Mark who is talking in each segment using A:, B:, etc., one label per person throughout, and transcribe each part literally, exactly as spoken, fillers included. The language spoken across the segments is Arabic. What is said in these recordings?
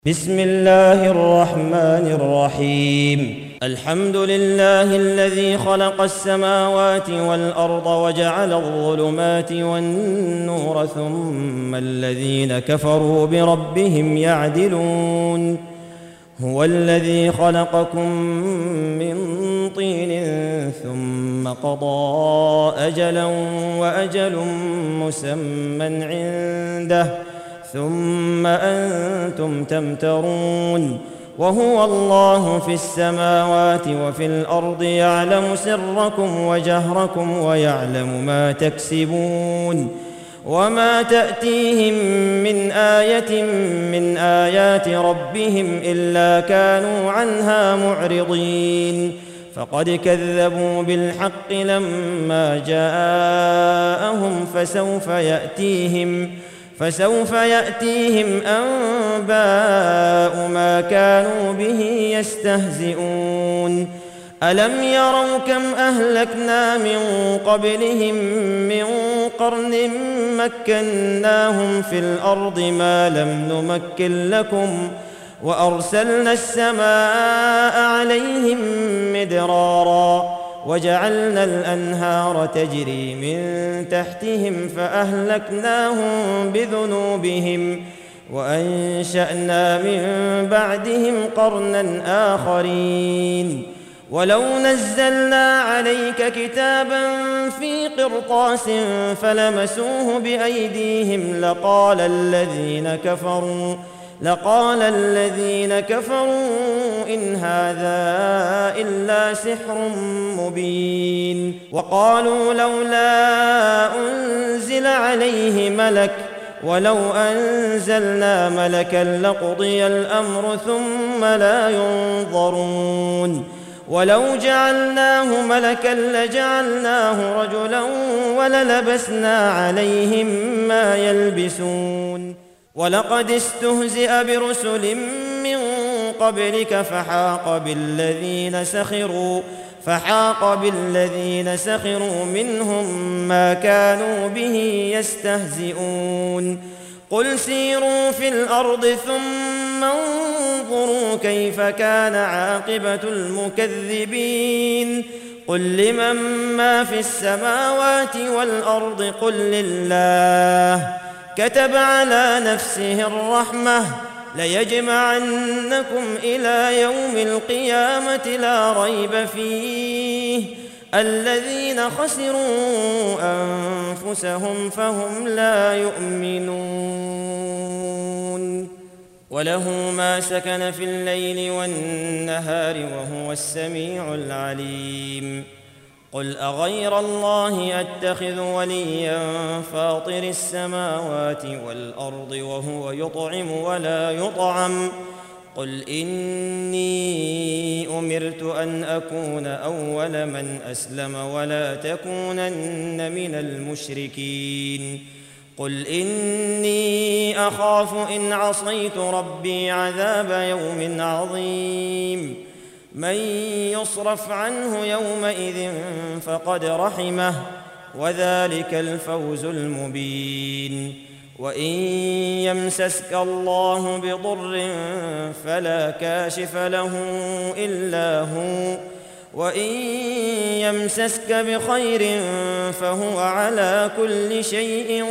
A: بسم الله الرحمن الرحيم. الحمد لله الذي خلق السماوات والأرض وجعل الظلمات والنور ثم الذين كفروا بربهم يعدلون. هو الذي خلقكم من طين ثم قضى أجلا وأجل مسمى عنده ثم أنتم تمترون. وهو الله في السماوات وفي الأرض يعلم سركم وجهركم ويعلم ما تكسبون. وما تأتيهم من آية من آيات ربهم إلا كانوا عنها معرضين. فقد كذبوا بالحق لما جاءهم فسوف يأتيهم فسوف يأتيهم أنباء ما كانوا به يستهزئون. ألم يروا كم أهلكنا من قبلهم من قرن مكناهم في الأرض ما لم نمكن لكم وأرسلنا السماء عليهم مدرارا وجعلنا الأنهار تجري من تحتهم فأهلكناهم بذنوبهم وأنشأنا من بعدهم قرنا آخرين. ولو نزلنا عليك كتابا في قرطاس فلمسوه بأيديهم لقال الذين كفروا لقال الذين كفروا إن هذا إلا سحر مبين. وقالوا لولا أنزل عليه ملك ولو أنزلنا ملكا لقضي الأمر ثم لا ينظرون. ولو جعلناه ملكا لجعلناه رجلا وللبسنا عليهم ما يلبسون. ولقد استهزئ برسل من قبلك فحاق بالذين سخروا فحاق بالذين سخروا منهم ما كانوا به يستهزئون. قل سيروا في الأرض ثم انظروا كيف كان عاقبة المكذبين. قل لمن ما في السماوات والأرض قل لله كتب على نفسه الرحمة ليجمعنكم إلى يوم القيامة لا ريب فيه الذين خسروا أنفسهم فهم لا يؤمنون. وله ما سكن في الليل والنهار وهو السميع العليم. قل أغير الله أتخذ وليا فاطر السماوات والأرض وهو يطعم ولا يطعم. قل إني أمرت أن أكون أول من أسلم ولا تكونن من المشركين. قل إني أخاف إن عصيت ربي عذاب يوم عظيم. من يصرف عنه يومئذ فقد رحمه وذلك الفوز المبين. وإن يمسسك الله بضر فلا كاشف له إلا هو وإن يمسسك بخير فهو على كل شيء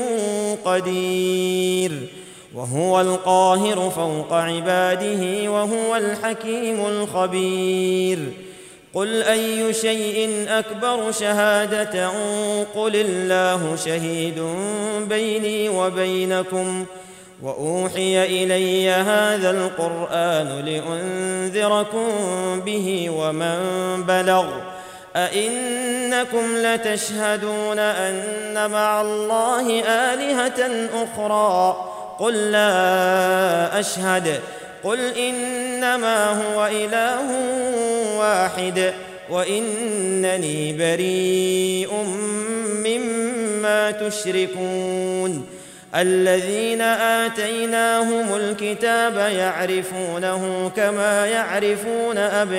A: قدير. وهو القاهر فوق عباده وهو الحكيم الخبير. قل أي شيء أكبر شهادة قل الله شهيد بيني وبينكم وأوحي إلي هذا القرآن لأنذركم به ومن بلغ. أئنكم لتشهدون أن مع الله آلهة أخرى قل لا أشهد. قل إنما هو إله واحد وإنني بريء مما تشركون. الذين آتيناهم الكتاب يعرفونه كما يعرفون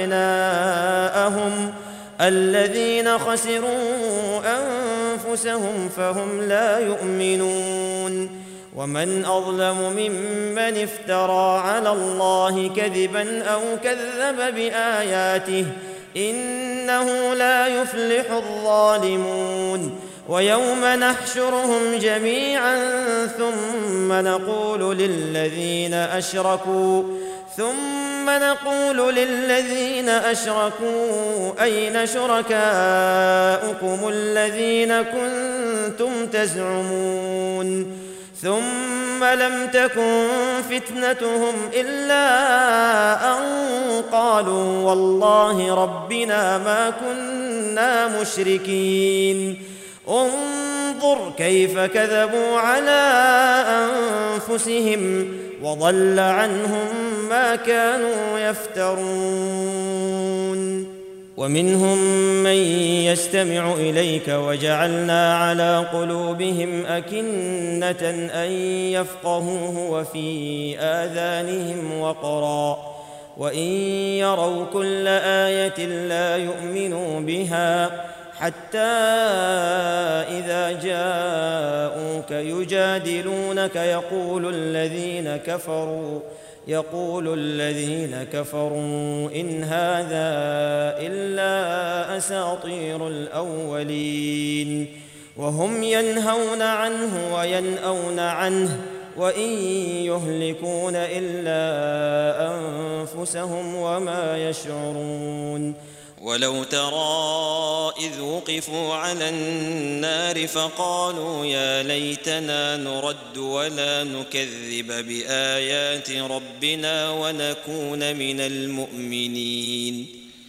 A: أبناءهم الذين خسروا أنفسهم فهم لا يؤمنون. ومن أظلم ممن افترى على الله كذبا أو كذب بآياته إنه لا يفلح الظالمون ويوم نحشرهم جميعا ثم نقول للذين أشركوا ثم نقول للذين أشركوا أين شركاؤكم الذين كنتم تزعمون ثم لم تكن فتنتهم إلا أن قالوا والله ربنا ما كنا مشركين انظر كيف كذبوا على أنفسهم وضل عنهم ما كانوا يفترون ومنهم من يستمع إليك وجعلنا على قلوبهم أكنة أن يفقهوه وفي آذانهم وقرا وإن يروا كل آية لا يؤمنوا بها حتى إذا جاءوك يجادلونك يقول الذين كفروا يقول الذين كفروا إن هذا إلا أساطير الأولين وهم ينهون عنه وينأون عنه وإن يهلكون إلا أنفسهم وما يشعرون
B: ولو ترى إذ وقفوا على النار فقالوا يا ليتنا نرد ولا نكذب بآيات ربنا ونكون من المؤمنين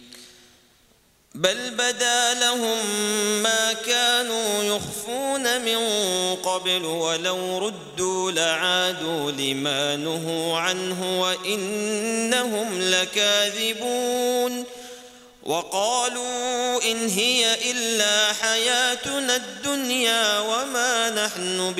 B: بل بدا لهم ما كانوا يخفون من قبل ولو ردوا لعادوا لما نهوا عنه وإنهم لكاذبون وقالوا إن هي إلا حياتنا الدنيا وما نحن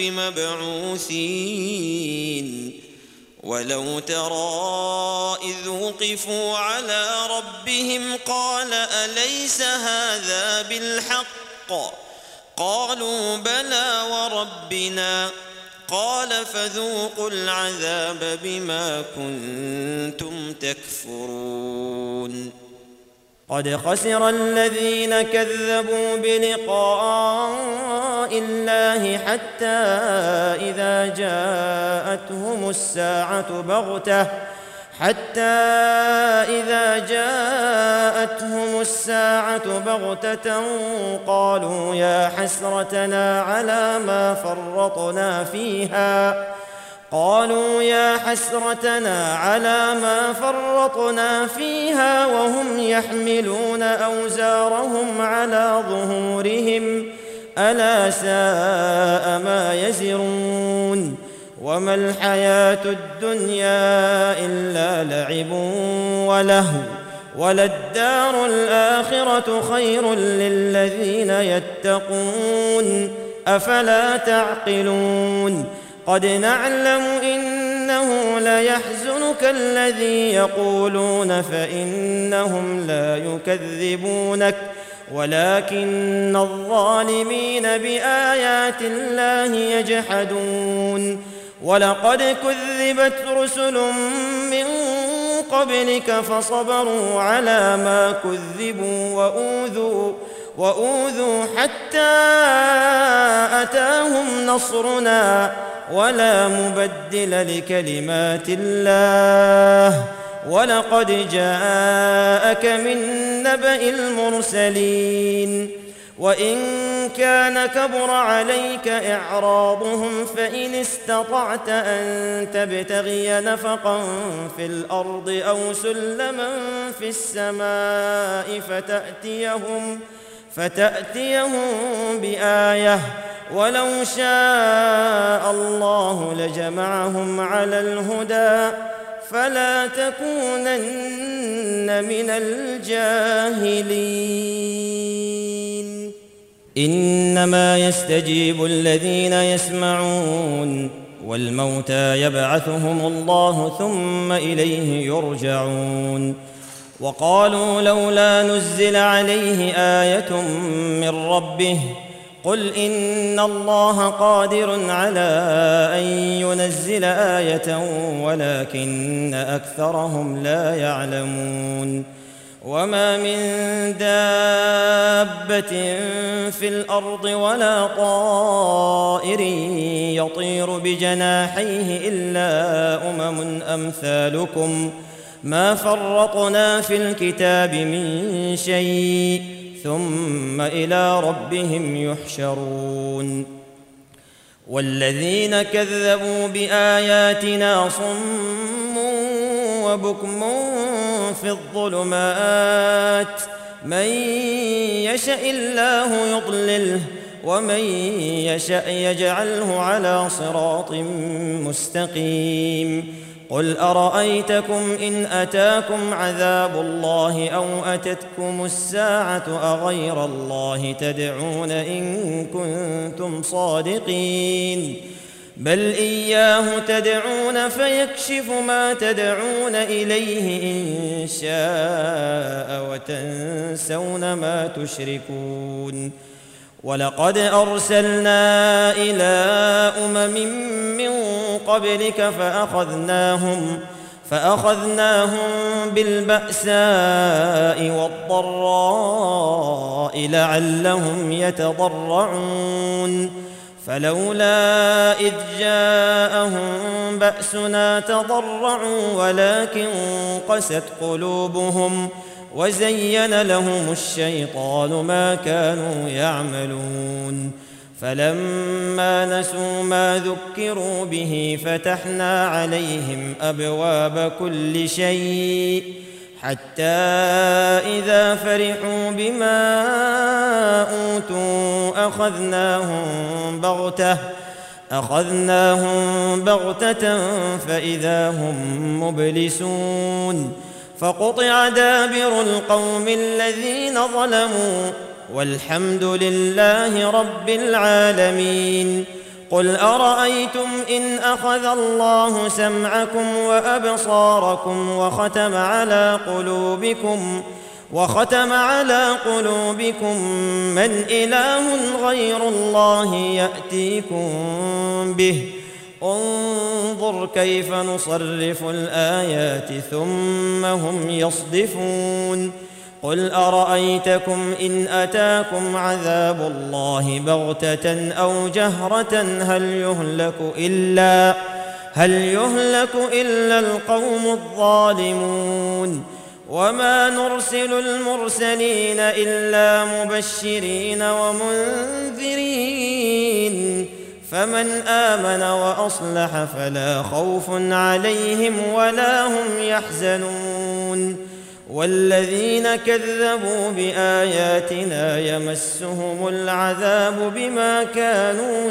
B: بمبعوثين ولو ترى إذ وقفوا على ربهم قال أليس هذا بالحق قالوا بلى وربنا قال فذوقوا العذاب بما كنتم تكفرون
A: قد خسر الذين كذبوا بلقاء الله حتى إذا جاءتهم الساعة بغتة حتى إذا جاءتهم الساعة بغتة قالوا يا حسرتنا على ما فرطنا فيها قالوا يا حسرتنا على ما فرطنا فيها وهم يحملون أوزارهم على ظهورهم ألا ساء ما يزرون وما الحياة الدنيا إلا لعب ولهو وللدار الآخرة خير للذين يتقون أفلا تعقلون قد نعلم إنه ليحزنك الذي يقولون فإنهم لا يكذبونك ولكن الظالمين بآيات الله يجحدون ولقد كذبت رسل من قبلك فصبروا على ما كذبوا وأوذوا وأوذوا حتى أتاهم نصرنا ولا مبدل لكلمات الله ولقد جاءك من نبأ المرسلين وإن كان كبر عليك إعراضهم فإن استطعت أن تبتغي نفقا في الأرض أو سلما في السماء فتأتيهم فتأتيهم بآية ولو شاء الله لجمعهم على الهدى فلا تكونن من الجاهلين إنما يستجيب الذين يسمعون والموتى يبعثهم الله ثم إليه يرجعون وقالوا لولا نزل عليه آية من ربه قل إن الله قادر على أن ينزل آية ولكن أكثرهم لا يعلمون وما من دابة في الأرض ولا طائر يطير بجناحيه إلا أمم أمثالكم ما فرطنا في الكتاب من شيء ثم إلى ربهم يحشرون والذين كذبوا بآياتنا صم وبكم في الظلمات من يشاء الله يضلله ومن يشاء يجعله على صراط مستقيم قل أرأيتكم إن أتاكم عذاب الله أو أتتكم الساعة أغير الله تدعون إن كنتم صادقين بل إياه تدعون فيكشف ما تدعون إليه إن شاء وتنسون ما تشركون ولقد أرسلنا إلى أمم من قبلك فأخذناهم فأخذناهم بالبأساء والضراء لعلهم يتضرعون فلولا إذ جاءهم بأسنا تضرعوا ولكن قست قلوبهم وزين لهم الشيطان ما كانوا يعملون فلما نسوا ما ذكروا به فتحنا عليهم أبواب كل شيء حتى إذا فرحوا بما أوتوا أخذناهم بغتة أخذناهم بغتة فإذا هم مبلسون فقطع دابر القوم الذين ظلموا والحمد لله رب العالمين قل أرأيتم إن أخذ الله سمعكم وأبصاركم وختم على قلوبكم وختم على قلوبكم من إله غير الله يأتيكم به انظر كيف نصرف الآيات ثم هم يصدفون قل أرأيتكم إن أتاكم عذاب الله بغتة أو جهرة هل يهلك إلا هل يهلك إلا القوم الظالمون وما نرسل المرسلين إلا مبشرين ومنذرين فمن آمن وأصلح فلا خوف عليهم ولا هم يحزنون والذين كذبوا بآياتنا يمسهم العذاب بما كانوا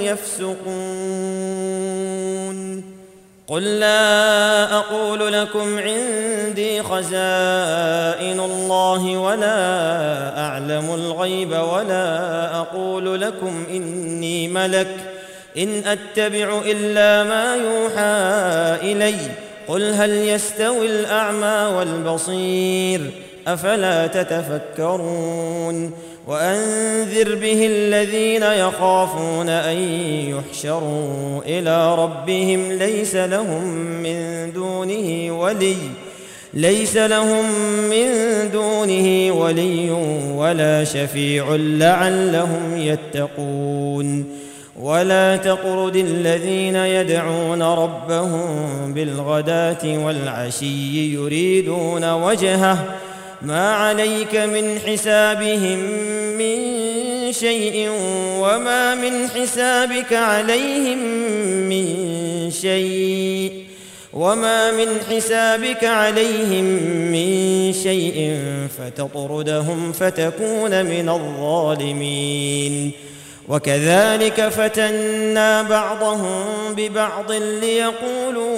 A: يفسقون قل لا أقول لكم عندي خزائن الله ولا أعلم الغيب ولا أقول لكم إني ملك إن أتبع إلا ما يوحى إلي قل هل يستوي الأعمى والبصير أفلا تتفكرون وأنذر به الذين يخافون أن يحشروا إلى ربهم ليس لهم من دونه ولي ليس لهم من دونه ولي ولا شفيع لعلهم يتقون ولا تطرد الذين يدعون ربهم بالغداة والعشي يريدون وجهه ما عليك من حسابهم من شيء وما من حسابك عليهم من شيء وما من حسابك عليهم من شيء فتطردهم فتكون من الظالمين وكذلك فتنا بعضهم ببعض ليقولوا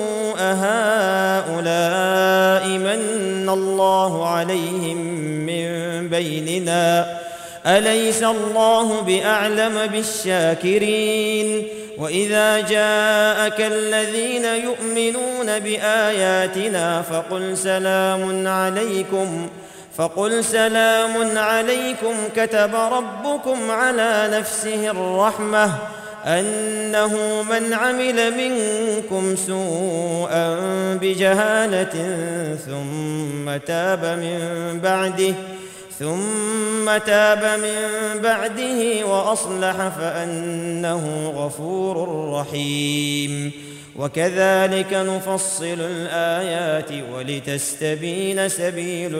A: أهؤلاء من الله عليهم من بيننا أليس الله بأعلم بالشاكرين وإذا جاءك الذين يؤمنون بآياتنا فقل سلام عليكم فقل سلام عليكم كتب ربكم على نفسه الرحمة أنه من عمل منكم سوءا بجهالة ثم تاب من بعده ثم تاب من بعده وأصلح فأنه غفور رحيم. وكذلك نفصل الآيات ولتستبين سبيل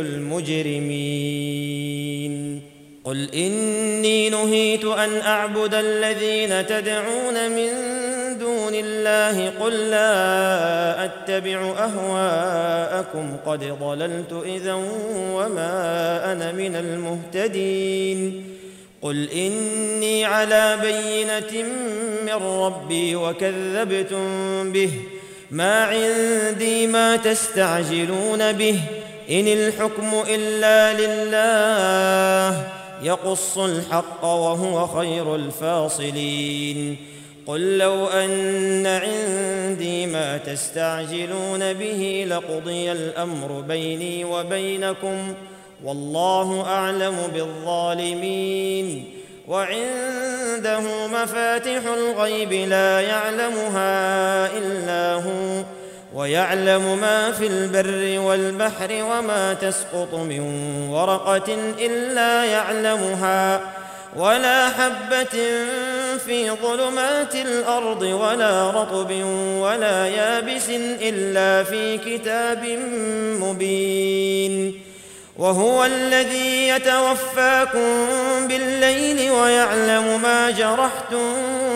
A: المجرمين. قل إني نهيت أن أعبد الذين تدعون من دون الله قل لا أتبع أهواءكم قد ضللت إذا وما أنا من المهتدين. قل إني على بينة من ربي وكذبتم به ما عندي ما تستعجلون به إن الحكم إلا لله يقص الحق وهو خير الفاصلين. قل لو أن عندي ما تستعجلون به لقضي الأمر بيني وبينكم والله أعلم بالظالمين. وعنده مفاتح الغيب لا يعلمها إلا هو ويعلم ما في البر والبحر وما تسقط من ورقة إلا يعلمها ولا حبة في ظلمات الأرض ولا رطب ولا يابس إلا في كتاب مبين. وهو الذي يتوفاكم بالليل ويعلم ما جرحتم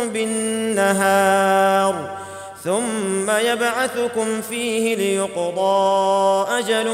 A: بالنهار ثم يبعثكم فيه ليقضى أجل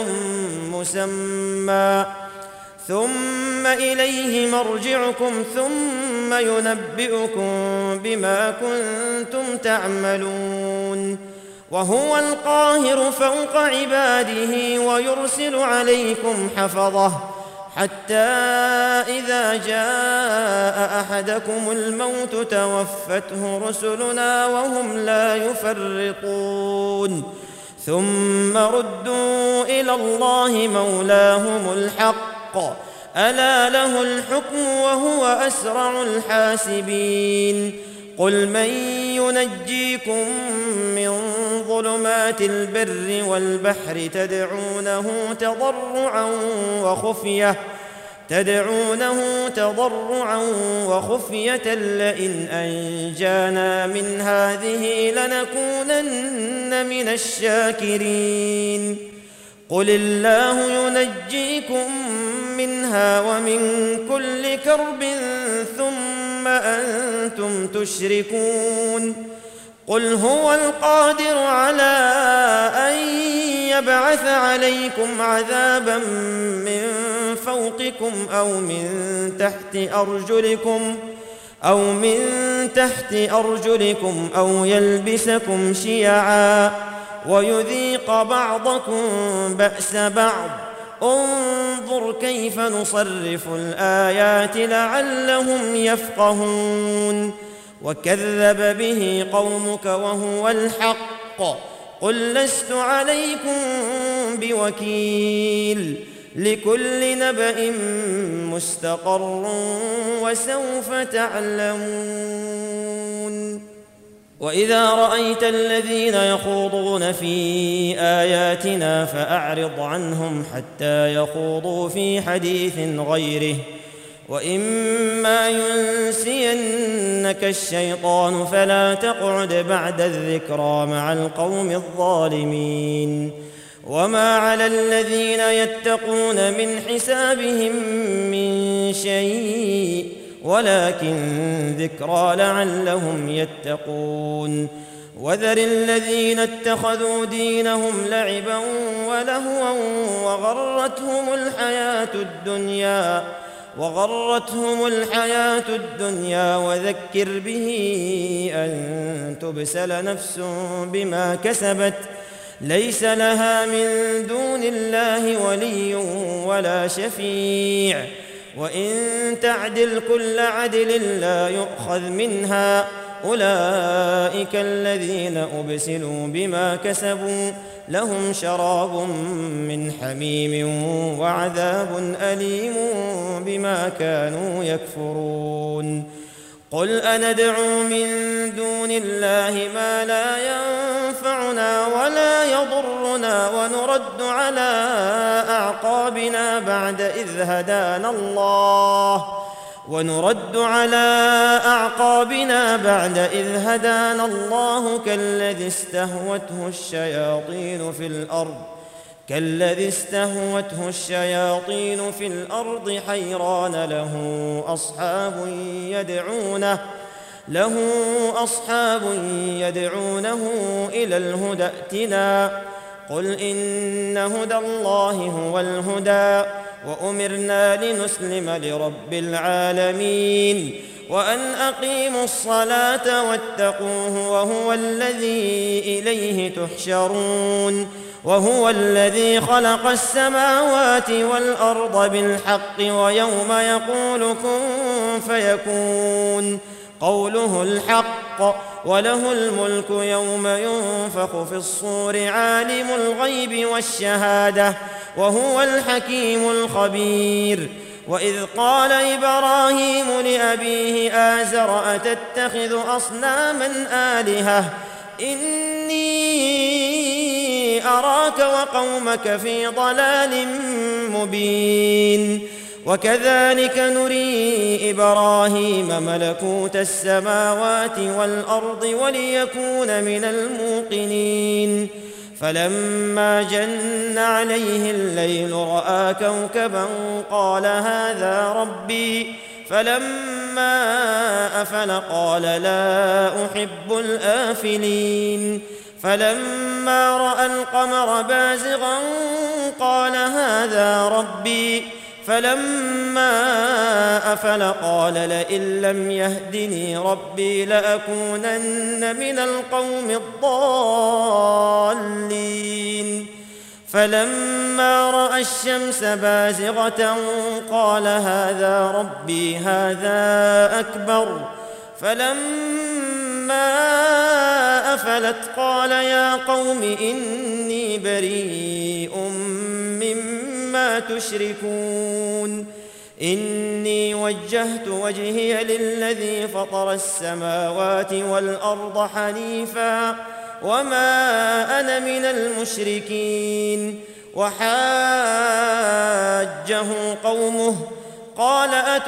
A: مسمى ثم إليه مرجعكم ثم ينبئكم بما كنتم تعملون. وهو القاهر فوق عباده ويرسل عليكم حفظه حتى إذا جاء أحدكم الموت توفته رسلنا وهم لا يفرطون ثم ردوا إلى الله مولاهم الحق ألا له الحكم وهو أسرع الحاسبين. قل من ينجيكم من ظلمات البر والبحر تدعونه تضرعا وخفية تدعونه تضرعا وخفية لئن أنجانا من هذه لنكونن من الشاكرين. قل الله ينجيكم منها ومن كل كرب ثم أنتم تشركون. قل هو القادر على أن يبعث عليكم عذابا من فوقكم أو من تحت أرجلكم أو من تحت أرجلكم أو يلبسكم شيعا ويذيق بعضكم بأس بعض انظر كيف نصرف الآيات لعلهم يفقهون. وكذب به قومك وهو الحق قل لست عليكم بوكيل لكل نبأ مستقر وسوف تعلمون. وإذا رأيت الذين يخوضون في آياتنا فأعرض عنهم حتى يخوضوا في حديث غيره وإما ينسينك الشيطان فلا تقعد بعد الذكرى مع القوم الظالمين. وما على الذين يتقون من حسابهم من شيء ولكن ذكرى لعلهم يتقون. وذر الذين اتخذوا دينهم لعبا ولهوا وغرتهم الحياة الدنيا وغرتهم الحياة الدنيا وذكر به أن تبسل نفس بما كسبت ليس لها من دون الله ولي ولا شفيع وإن تعدل كل عدل لا يؤخذ منها أولئك الذين أبسلوا بما كسبوا لهم شراب من حميم وعذاب أليم بما كانوا يكفرون قل أندعو من دون الله ما لا ينفعنا ولا يضرنا ونرد على أعقابنا بعد إذ هدانا الله ونرد على أعقابنا بعد إذ هدانا الله كالذي استهوته الشياطين في الأرض كالذي استهوته الشياطين في الأرض حيران له أصحاب يدعونه له أصحاب يدعونه إلى الهدى ائتنا قل إن هدى الله هو الهدى وأمرنا لنسلم لرب العالمين وأن أقيموا الصلاة واتقوه وهو الذي إليه تحشرون وهو الذي خلق السماوات والأرض بالحق ويوم يقول كن فيكون قوله الحق وله الملك يوم ينفخ في الصور عالم الغيب والشهادة وهو الحكيم الخبير وإذ قال إبراهيم لأبيه آزر أتتخذ أصناما آلهة إني أراك وقومك في ضلال مبين وكذلك نري إبراهيم ملكوت السماوات والأرض وليكون من الموقنين فلما جن عليه الليل رأى كوكبا قال هذا ربي فلما أفل قال لا أحب الآفلين فلما رأى القمر بازغا قال هذا ربي فلما أفل قال لئن لم يهدني ربي لأكونن من القوم الضالين فلما رأى الشمس بازغة قال هذا ربي هذا أكبر فلما أفلت قال يا قوم إني بريء مما تشركون إني وجهت وجهي للذي فطر السماوات والأرض حنيفا وما أنا من المشركين وحاجه قومه قال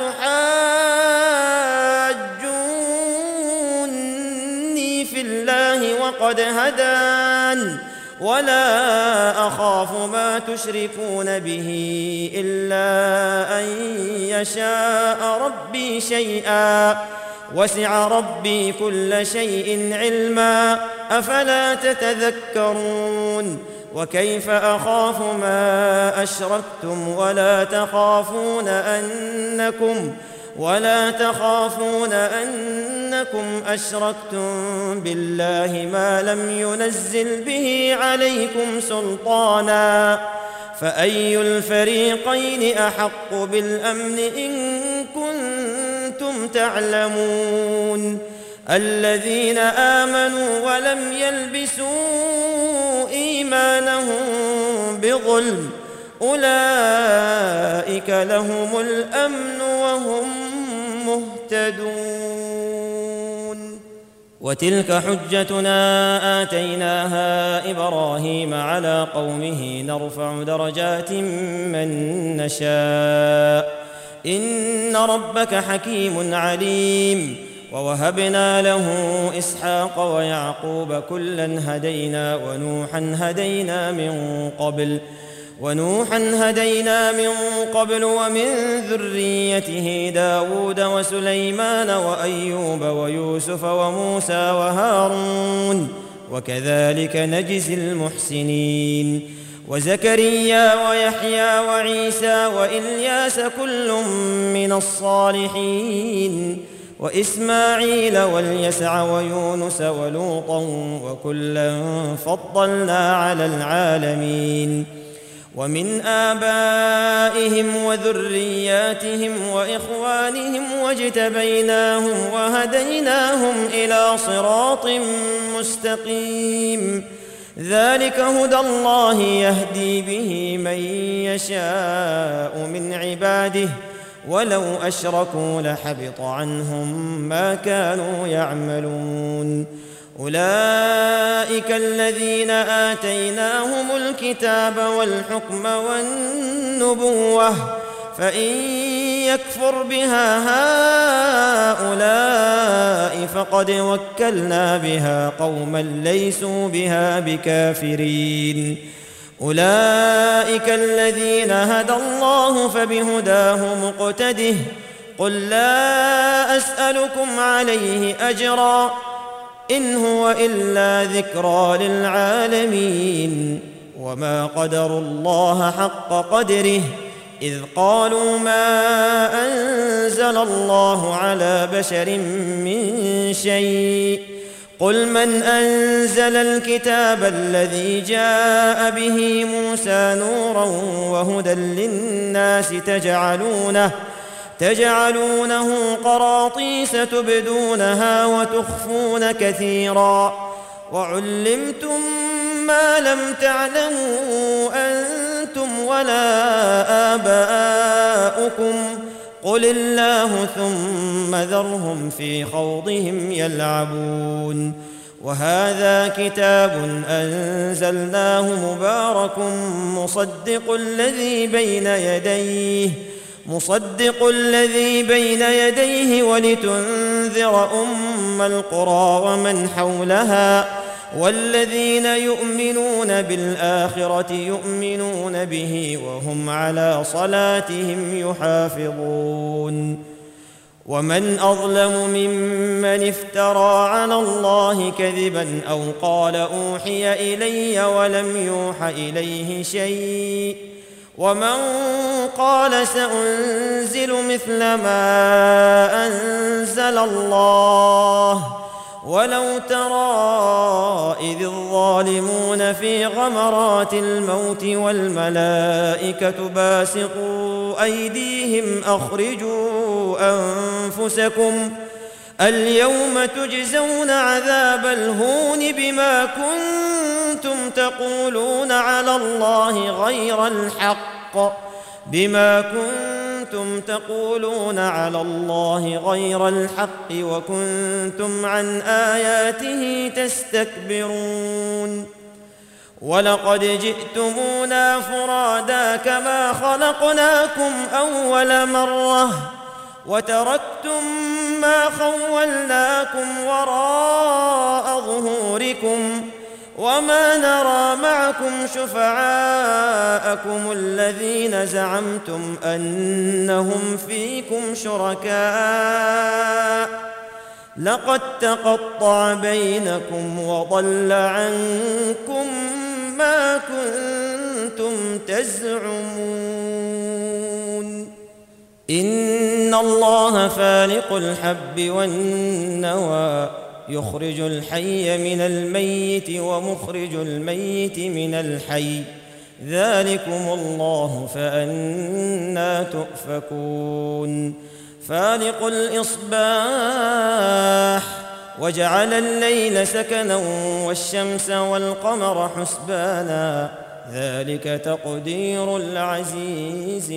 A: أتحاجوني في الله وقد هدان ولا أخاف ما تشركون به إلا أن يشاء ربي شيئا وسع ربي كل شيء علما أفلا تتذكرون وكيف أخاف ما أشركتم ولا تخافون أنكم ولا تخافون أنكم أشركتم بالله ما لم ينزل به عليكم سلطانا فأي الفريقين أحق بالأمن إن كنتم تعلمون الذين آمنوا ولم يلبسوا إيمانهم بظلم أولئك لهم الأمن وهم مهتدون وتلك حجتنا آتيناها إبراهيم على قومه نرفع درجات من نشاء إن ربك حكيم عليم ووهبنا له إسحاق ويعقوب كلا هدينا ونوحا هدينا من قبل ونوحا هدينا من قبل ومن ذريته داود وسليمان وأيوب ويوسف وموسى وهارون وكذلك نجزي المحسنين وزكريا ويحيى وعيسى وإلياس كل من الصالحين وإسماعيل واليسع ويونس ولوطا وكلا فضلنا على العالمين ومن آبائهم وذرياتهم وإخوانهم واجتبيناهم وهديناهم إلى صراط مستقيم ذلك هدى الله يهدي به من يشاء من عباده ولو أشركوا لحبط عنهم ما كانوا يعملون أولئك الذين آتيناهم الكتاب والحكم والنبوة فإن يكفر بها هؤلاء فقد وكلنا بها قوما ليسوا بها بكافرين أولئك الذين هدى الله فبهداه مقتده قل لا أسألكم عليه أجرا إن هو إلا ذكرى للعالمين وما قدروا الله حق قدره إذ قالوا ما أنزل الله على بشر من شيء قل من أنزل الكتاب الذي جاء به موسى نورا وهدى للناس تجعلونه تجعلونه قراطيس تبدونها وتخفون كثيرا وعلمتم ما لم تعلموا أنتم ولا آباؤكم قل الله ثم ذرهم في خوضهم يلعبون وهذا كتاب أنزلناه مبارك مصدق الذي بين يديه مصدق الذي بين يديه ولتنذر أم القرى ومن حولها والذين يؤمنون بالآخرة يؤمنون به وهم على صلاتهم يحافظون ومن أظلم ممن افترى على الله كذبا أو قال أوحي إلي ولم يوح إليه شيء ومن قال سأنزل مثل ما أنزل الله ولو ترى إذ الظالمون في غمرات الموت والملائكة باسطوا أيديهم أخرجوا أنفسكم اليوم تجزون عذاب الهون بما كنتم تقولون على الله غير الحق بما كنتم تقولون على الله غير الحق وكنتم عن آياته تستكبرون ولقد جئتمونا فرادا كما خلقناكم أول مرة وتركتم ما خولناكم وراء ظهوركم وما نرى معكم شفعاءكم الذين زعمتم أنهم فيكم شركاء لقد تقطع بينكم وضل عنكم ما كنتم تزعمون إن الله فالق الحب والنوى يخرج الحي من الميت ومخرج الميت من الحي ذلكم الله فأنى تؤفكون فالق الإصباح وجعل الليل سكنا والشمس والقمر حسبانا ذلك تقدير العزيز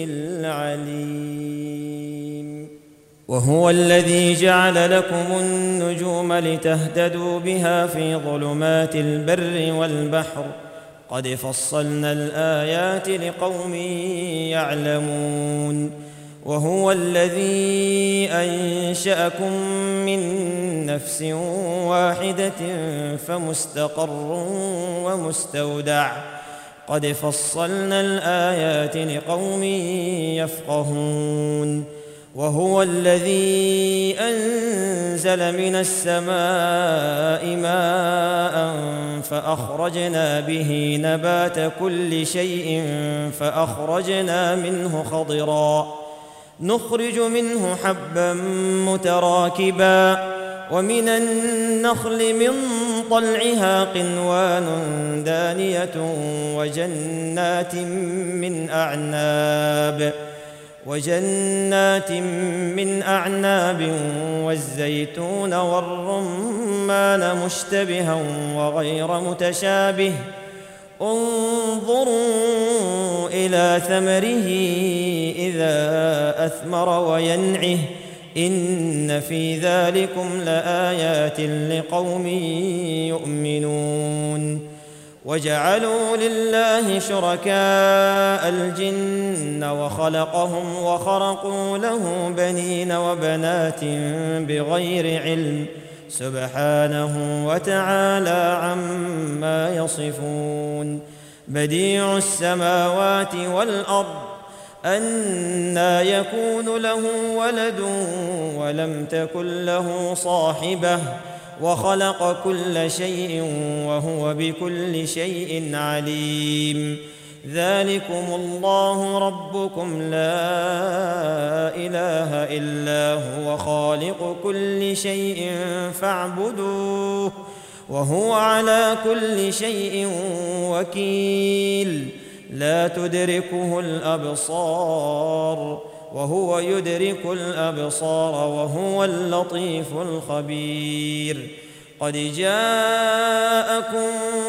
A: العليم وهو الذي جعل لكم النجوم لتهتدوا بها في ظلمات البر والبحر قد فصلنا الآيات لقوم يعلمون وهو الذي أنشأكم من نفس واحدة فمستقر ومستودع قد فصلنا الآيات لقوم يفقهون وهو الذي أنزل من السماء ماء فأخرجنا به نبات كل شيء فأخرجنا منه خضرا نخرج منه حبا متراكبا ومن النخل من طلعها قنوان دانية وجنات من أعناب وجنات من أعناب والزيتون والرمان مشتبها وغير متشابه انظروا إلى ثمره إذا أثمر وينعه إن في ذلكم لآيات لقوم يؤمنون وجعلوا لله شركاء الجن وخلقهم وخرقوا له بنين وبنات بغير علم سبحانه وتعالى عما يصفون بديع السماوات والأرض أنى يكون له ولد ولم تكن له صاحبة وخلق كل شيء وهو بكل شيء عليم ذلكم الله ربكم لا إله إلا هو خالق كل شيء فاعبدوه وهو على كل شيء وكيل لا تدركه الأبصار وهو يدرك الأبصار وهو اللطيف الخبير قد جاءكم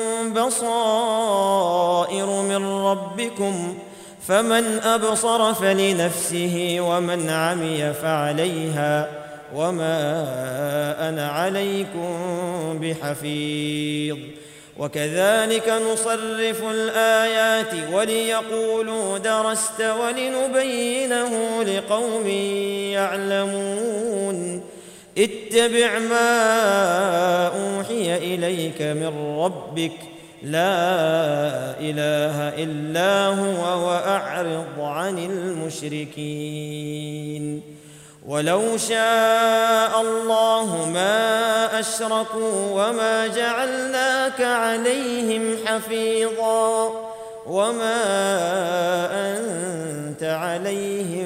A: بصائر من ربكم فمن أبصر فلنفسه ومن عمي فعليها وما أنا عليكم بحفيظ وكذلك نصرف الآيات وليقولوا درست ولنبينه لقوم يعلمون اتبع ما أوحي إليك من ربك لا إله إلا هو وأعرض عن المشركين ولو شاء الله ما أشركوا وما جعلناك عليهم حفيظا وما أنت عليهم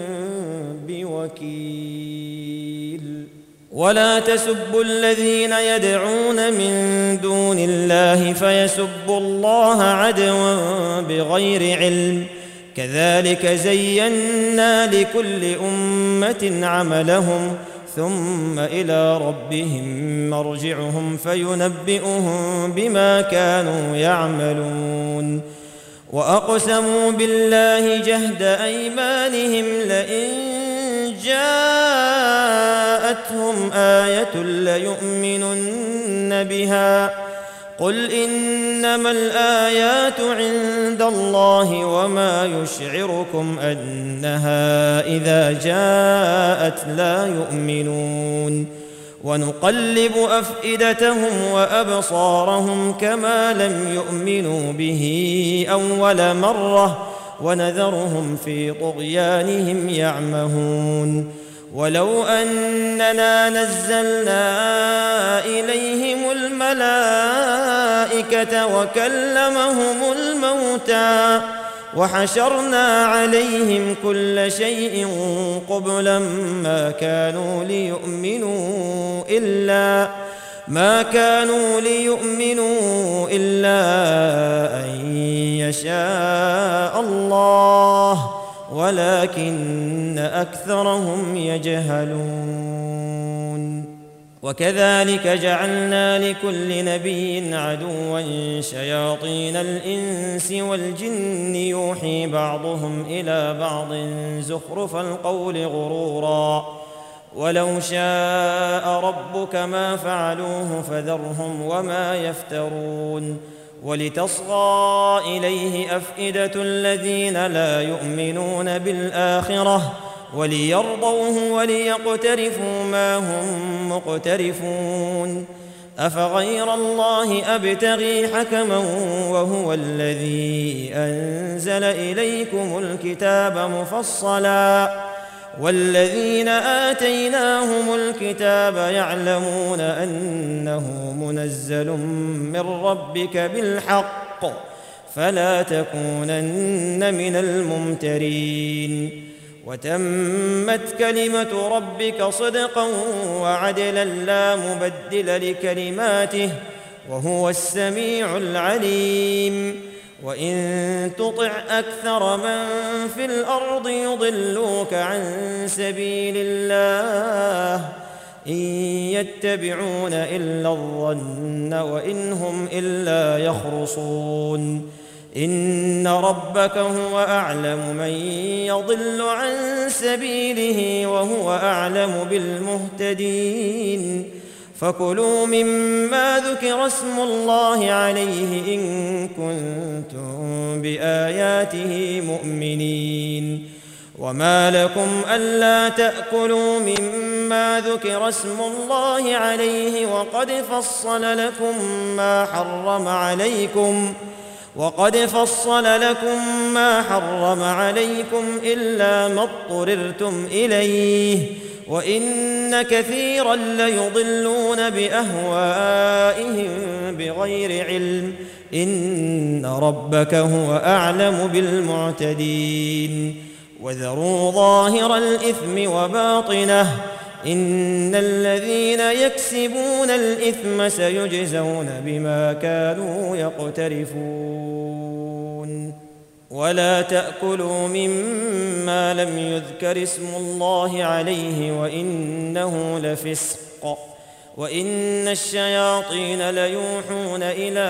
A: بوكيل ولا تسبوا الذين يدعون من دون الله فيسبوا الله عدوا بغير علم كذلك زينا لكل أمة عملهم ثم إلى ربهم مرجعهم فينبئهم بما كانوا يعملون وأقسموا بالله جهد أيمانهم لئن جاءتهم آية ليؤمنن بها قل إنما الآيات عند الله وما يشعركم أنها إذا جاءت لا يؤمنون ونقلب أفئدتهم وأبصارهم كما لم يؤمنوا به أول مرة ونذرهم في طغيانهم يعمهون ولو أننا نزلنا إليهم الملائكة وكلمهم الموتى وحشرنا عليهم كل شيء قبلا ما كانوا ليؤمنوا إلا ما كانوا ليؤمنوا إلا أن يشاء الله ولكن أكثرهم يجهلون وكذلك جعلنا لكل نبي عدوا شياطين الإنس والجن يوحي بعضهم إلى بعض زخرف القول غرورا ولو شاء ربك ما فعلوه فذرهم وما يفترون ولتصغى إليه أفئدة الذين لا يؤمنون بالآخرة وليرضوه وليقترفوا ما هم مقترفون أفغير الله أبتغي حكما وهو الذي أنزل إليكم الكتاب مفصلا والذين آتيناهم الكتاب يعلمون أنه منزل من ربك بالحق فلا تكونن من الممترين وتمت كلمة ربك صدقا وعدلا لا مبدل لكلماته وهو السميع العليم وإن تطع أكثر من في الأرض يضلوك عن سبيل الله إن يتبعون إلا الظن وإن هم إلا يخرصون إن ربك هو أعلم من يضل عن سبيله وهو أعلم بالمهتدين فكلوا مما ذكر اسم الله عليه إن كنتم بآياته مؤمنين وما لكم ألا تأكلوا مما ذكر اسم الله عليه وقد فصل لكم ما حرم عليكم وقد فصل لكم ما حرم عليكم إلا ما اضطررتم إليه وإن كثيرا ليضلون بأهوائهم بغير علم إن ربك هو أعلم بالمعتدين وذروا ظاهر الإثم وباطنه إن الذين يكسبون الإثم سيجزون بما كانوا يقترفون ولا تأكلوا مما لم يذكر اسم الله عليه وإنه لفسق وإن الشياطين ليوحون إلى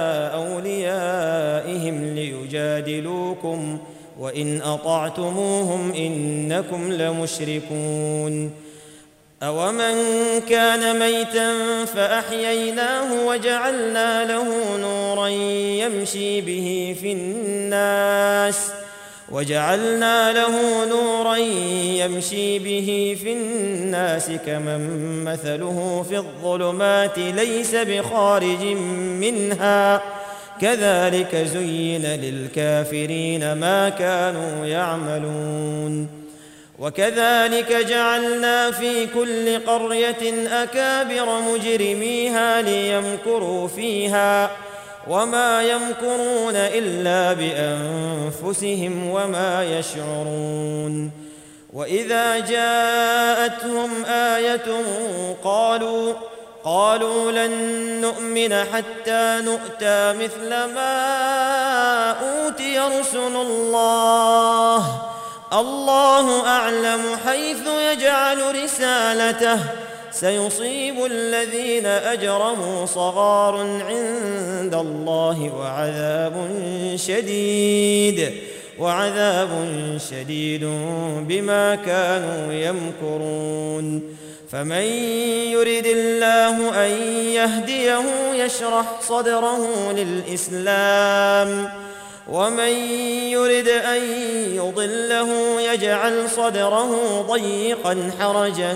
A: أوليائهم ليجادلوكم وإن أطعتموهم إنكم لمشركون أومن كان ميتا فأحييناه وجعلنا له نورا يمشي به في الناس وجعلنا له نورا يمشي به في الناس كمن مثله في الظلمات ليس بخارج منها كذلك زين للكافرين ما كانوا يعملون وكذلك جعلنا في كل قرية أكابر مجرميها ليمكروا فيها وما يمكرون إلا بأنفسهم وما يشعرون وإذا جاءتهم آية قالوا قالوا لن نؤمن حتى نؤتى مثل ما أوتي رسل الله الله أعلم حيث يجعل رسالته سيصيب الذين أجرموا صغار عند الله وعذاب شديد وعذاب شديد بما كانوا يمكرون فمن يرد الله أن يهديه يشرح صدره للإسلام ومن يرد أن يضله يجعل صدره ضيقا حرجا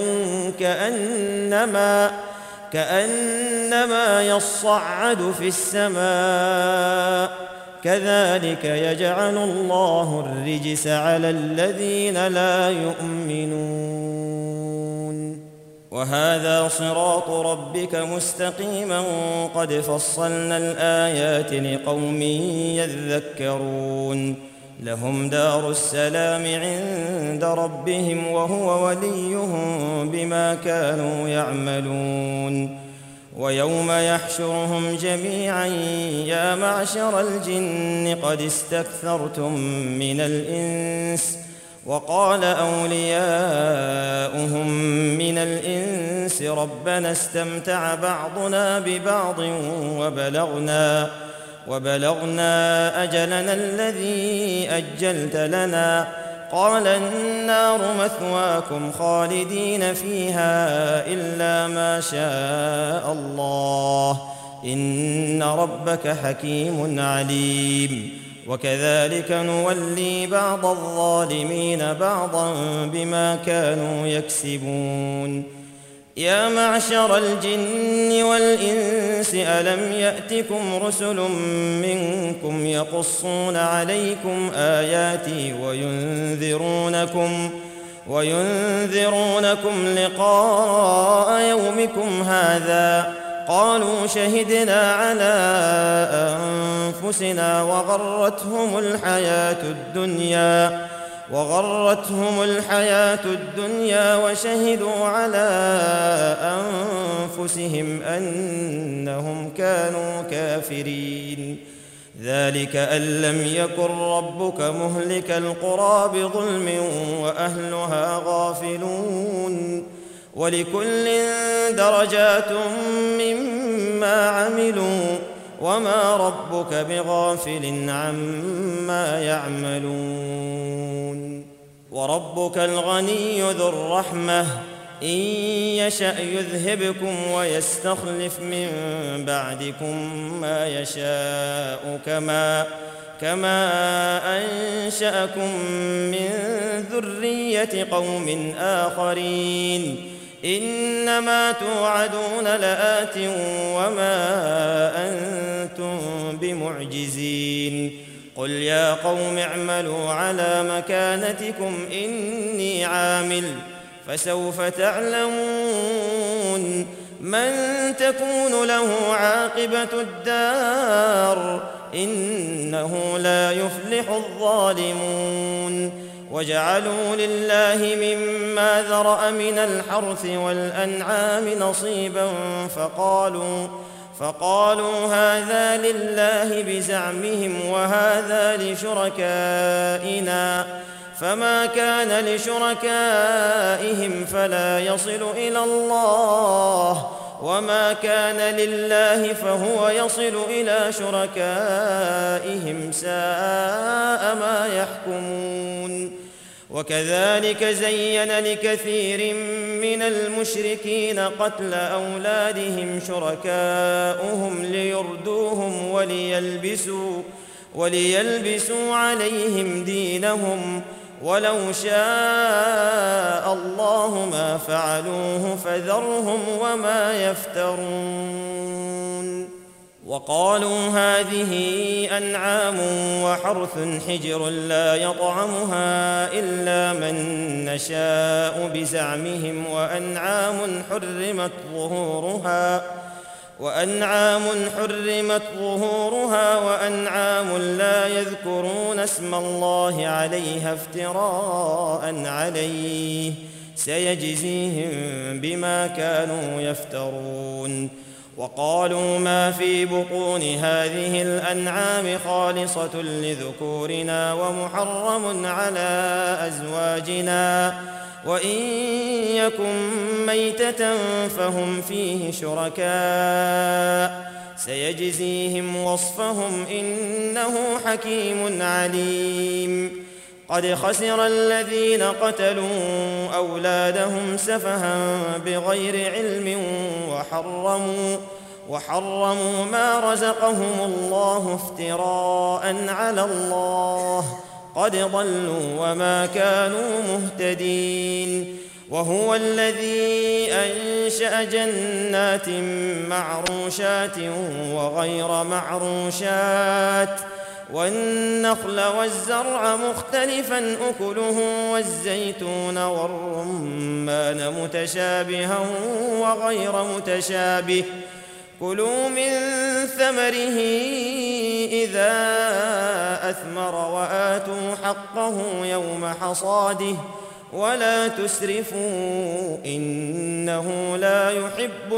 A: كأنما كأنما يصعد في السماء كذلك يجعل الله الرجس على الذين لا يؤمنون وهذا صراط ربك مستقيما قد فصلنا الآيات لقوم يذكرون لهم دار السلام عند ربهم وهو وليهم بما كانوا يعملون ويوم يحشرهم جميعا يا معشر الجن قد استكثرتم من الإنس وقال أولياؤهم من الإنس ربنا استمتع بعضنا ببعض وبلغنا وبلغنا أجلنا الذي أجلت لنا قال النار مثواكم خالدين فيها إلا ما شاء الله إن ربك حكيم عليم وكذلك نولي بعض الظالمين بعضا بما كانوا يكسبون يا معشر الجن والإنس ألم يأتكم رسل منكم يقصون عليكم آياتي وينذرونكم وينذرونكم لقاء يومكم هذا قالوا شهدنا على أنفسنا وغرتهم الحياة الدنيا وغرتهم الحياة الدنيا وشهدوا على أنفسهم أنهم كانوا كافرين ذلك أن لم يكن ربك مهلك القرى بظلم وأهلها غافلون ولكل درجات مما عملوا وما ربك بغافل عما يعملون وربك الغني ذو الرحمة إن يشأ يذهبكم ويستخلف من بعدكم ما يشاء كما كما أنشأكم من ذرية قوم آخرين إنما توعدون لآت وما أنتم بمعجزين قل يا قوم اعملوا على مكانتكم إني عامل فسوف تعلمون من تكون له عاقبة الدار إنه لا يفلح الظالمون وجعلوا لله مما ذرأ من الحرث والأنعام نصيبا فقالوا فقالوا هذا لله بزعمهم وهذا لشركائنا فما كان لشركائهم فلا يصل إلى الله وما كان لله فهو يصل إلى شركائهم ساء ما يحكمون وكذلك زين لكثير من المشركين قتل أولادهم شركاؤهم ليردوهم وليلبسوا وليلبسوا عليهم دينهم ولو شاء الله ما فعلوه فذرهم وما يفترون وقالوا هذه أنعام وحرث حجر لا يطعمها إلا من نشاء بزعمهم وأنعام حرمت ظهورها وأنعام حرمت ظهورها وأنعام لا يذكرون اسم الله عليها افتراء عليه سيجزيهم بما كانوا يفترون وقالوا ما في بطون هذه الأنعام خالصة لذكورنا ومحرم على أزواجنا وإن يكن ميتة فهم فيه شركاء سيجزيهم وصفهم إنه حكيم عليم قد خسر الذين قتلوا أولادهم سفها بغير علم وحرموا وحرموا ما رزقهم الله افتراء على الله قد ضلوا وما كانوا مهتدين وهو الذي أنشأ جنات معروشات وغير معروشات والنخل والزرع مختلفا أكله والزيتون والرمان متشابها وغير متشابه كلوا من ثمره إذا أثمر وآتوا حقه يوم حصاده ولا تسرفوا إنه لا يحب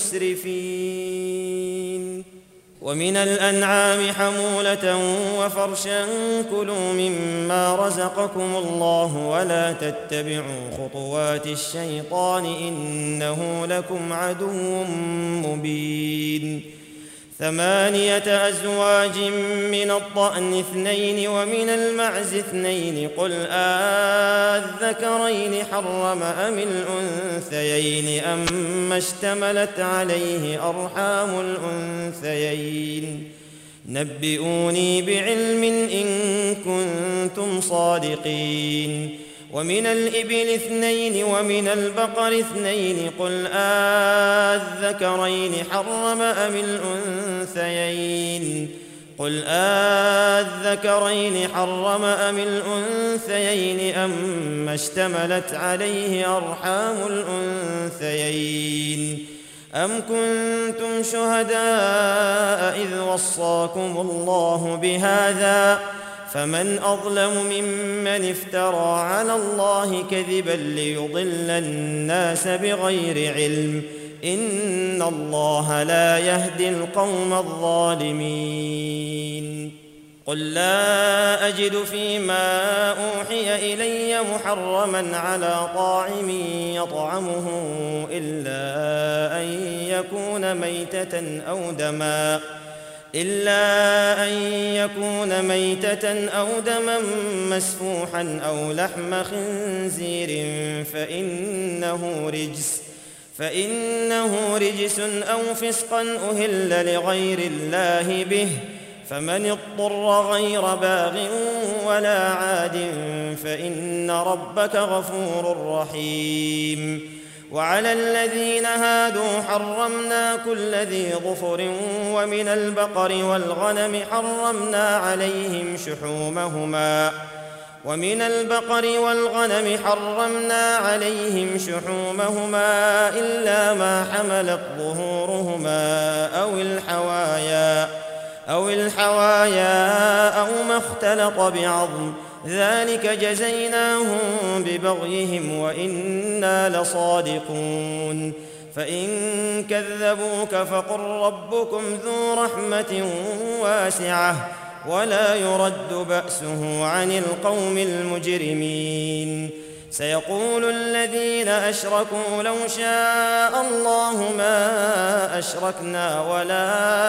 A: المسرفين ومن الأنعام حمولة وفرشا كلوا مما رزقكم الله ولا تتبعوا خطوات الشيطان إنه لكم عدو مبين ثمانية أزواج من الضأن اثنين ومن المعز اثنين قل آذكرين حرم أم الأنثيين أم اشتملت عليه أرحام الأنثيين نبئوني بعلم إن كنتم صادقين ومن الإبل اثنين ومن البقر اثنين قل آذكرين حرم أم الأنثيين قل آذكرين حرم أم الأنثيين أم اشتملت عليه أرحام الأنثيين أم كنتم شهداء إذ وصاكم الله بهذا فمن أظلم ممن افترى على الله كذبا ليضل الناس بغير علم إن الله لا يهدي القوم الظالمين. قل لا أجد فيما أوحي إلي محرما على طاعم يطعمه إلا أن يكون ميتة أو دما إلا أن يكون ميتة أو دما مسفوحا أو لحم خنزير فإنه رجس فإنه رجس أو فسقا أهل لغير الله به، فمن اضطر غير باغ ولا عاد فإن ربك غفور رحيم. وعلى الذين هادوا حرمنا كل ذي ظفر ومن البقر والغنم حرمنا عليهم شحومهما ومن البقر والغنم حرمنا عليهم شحومهما إلا ما حملت ظهورهما أو الحوايا أو الحوايا أو ما اختلط بعظم، ذلك جزيناهم ببغيهم وإنا لصادقون. فإن كذبوك فقل ربكم ذو رحمة واسعة ولا يرد بأسه عن القوم المجرمين. سيقول الذين أشركوا لو شاء الله ما أشركنا ولا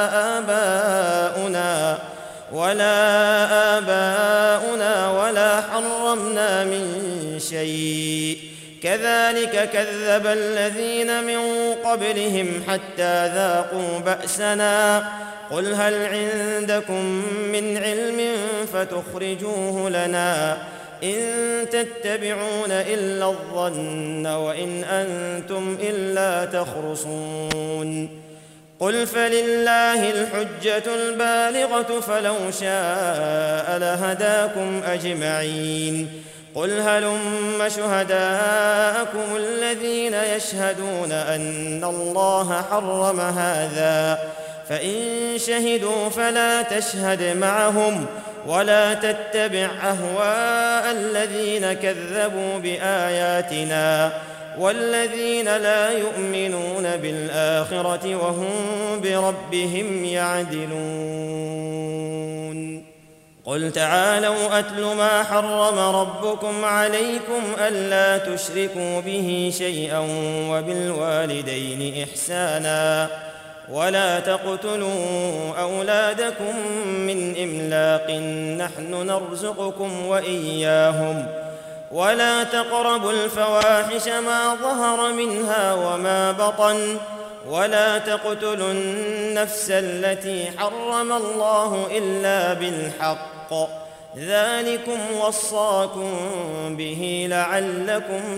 A: آباؤنا ولا آباؤنا ولا حرمنا من شيء كذلك كذب الذين من قبلهم حتى ذاقوا بأسنا. قل هل عندكم من علم فتخرجوه لنا إن تتبعون إلا الظن وإن أنتم إلا تخرصون. قل فلله الحجة البالغة فلو شاء لهداكم أجمعين. قل هلم شهداءكم الذين يشهدون أن الله حرم هذا، فإن شهدوا فلا تشهد معهم ولا تتبع أهواء الذين كذبوا بآياتنا والذين لا يؤمنون بالآخرة وهم بربهم يعدلون. قل تعالوا أتل ما حرم ربكم عليكم ألا تشركوا به شيئا وبالوالدين إحسانا ولا تقتلوا أولادكم من إملاق نحن نرزقكم وإياهم ولا تقربوا الفواحش ما ظهر منها وما بطن ولا تقتلوا النفس التي حرم الله إلا بالحق ذلكم وصاكم به لعلكم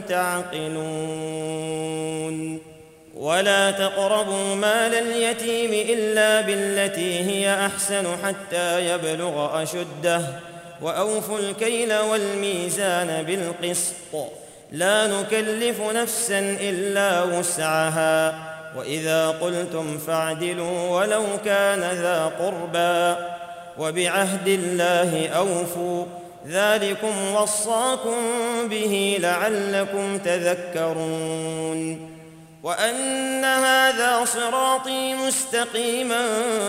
A: تعقلون. ولا تقربوا مال اليتيم إلا بالتي هي أحسن حتى يبلغ أشده وأوفوا الكيل والميزان بالقسط لا نكلف نفسا إلا وسعها وإذا قلتم فاعدلوا ولو كان ذا قربى وبعهد الله أوفوا ذلكم وصاكم به لعلكم تذكرون. وأن هذا صراطي مستقيما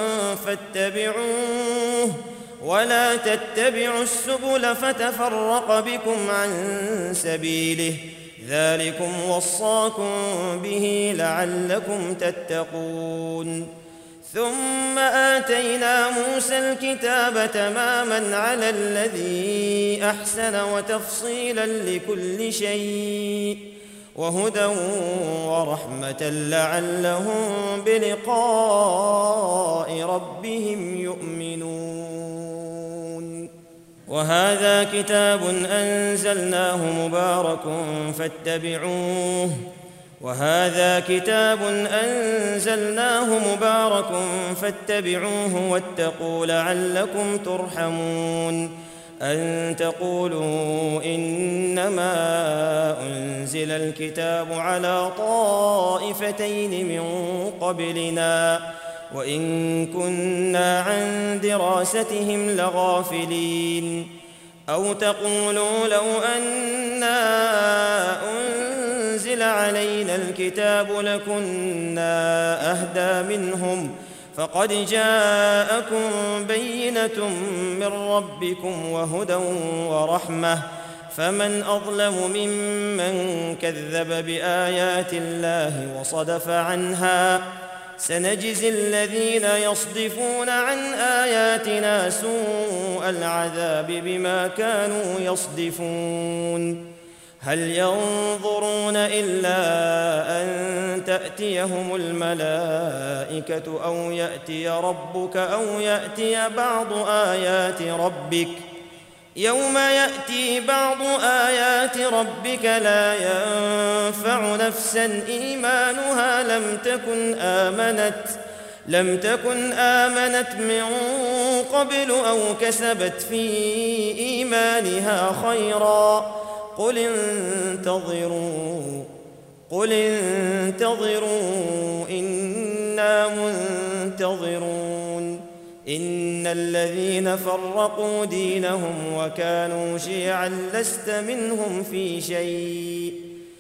A: فاتبعوه ولا تتبعوا السبل فتفرق بكم عن سبيله ذلكم وصاكم به لعلكم تتقون. ثم آتينا موسى الكتاب تماما على الذي أحسن وتفصيلا لكل شيء وهدى ورحمة لعلهم بلقاء ربهم يؤمنون. وهذا كتاب أنزلناه مبارك فاتبعوه وهذا كتاب أنزلناه مبارك فاتبعوه واتقوا لعلكم ترحمون. أن تقولوا إنما أنزل الكتاب على طائفتين من قبلنا وإن كنا عن دراستهم لغافلين. أو تقولوا لو أنا أنزل نزل علينا الكتاب لكنا أهدى منهم، فقد جاءكم بينة من ربكم وهدى ورحمة، فمن أظلم ممن كذب بآيات الله وصدف عنها. سنجزي الذين يصدفون عن آياتنا سوء العذاب بما كانوا يصدفون. هل ينظرون إلا أن تأتيهم الملائكة أو يأتي ربك أو يأتي بعض آيات ربك؟ يوم يأتي بعض آيات ربك لا ينفع نفسا إيمانها لم تكن آمنت لم تكن آمنت من قبل أو كسبت في إيمانها خيرا. قل انتظروا قل انتظروا إنا منتظرون. إن الذين فرقوا دينهم وكانوا شيعا لست منهم في شيء،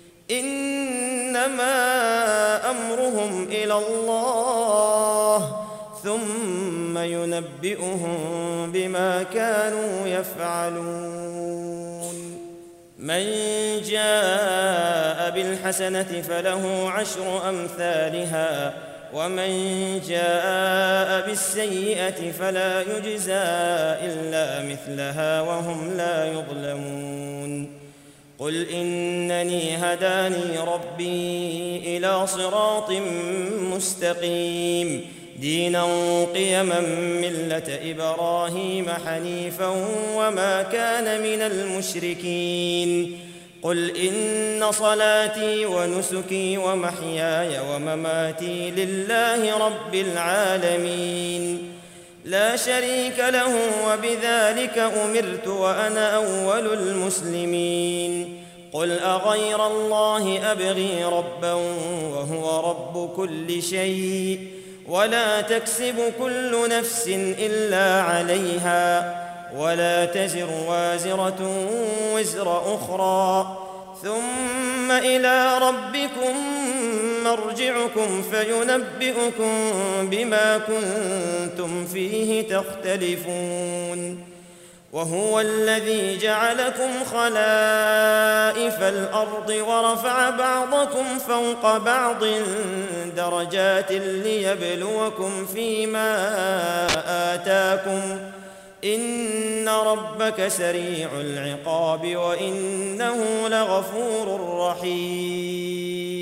A: إنما أمرهم إلى الله ثم ينبئهم بما كانوا يفعلون. من جاء بالحسنة فله عشر أمثالها ومن جاء بالسيئة فلا يجزى إلا مثلها وهم لا يظلمون. قل إنني هداني ربي إلى صراط مستقيم دينا قيما ملة إبراهيم حنيفا وما كان من المشركين. قل إن صلاتي ونسكي ومحياي ومماتي لله رب العالمين لا شريك له وبذلك أمرت وأنا أول المسلمين. قل أغير الله أبغي ربا وهو رب كل شيء ولا تكسب كل نفس إلا عليها ولا تزر وازرة وزر أخرى ثم إلى ربكم مرجعكم فينبئكم بما كنتم فيه تختلفون. وهو الذي جعلكم خلائف الأرض ورفع بعضكم فوق بعض درجات ليبلوكم فيما آتاكم إن ربك سريع العقاب وإنه لغفور رحيم.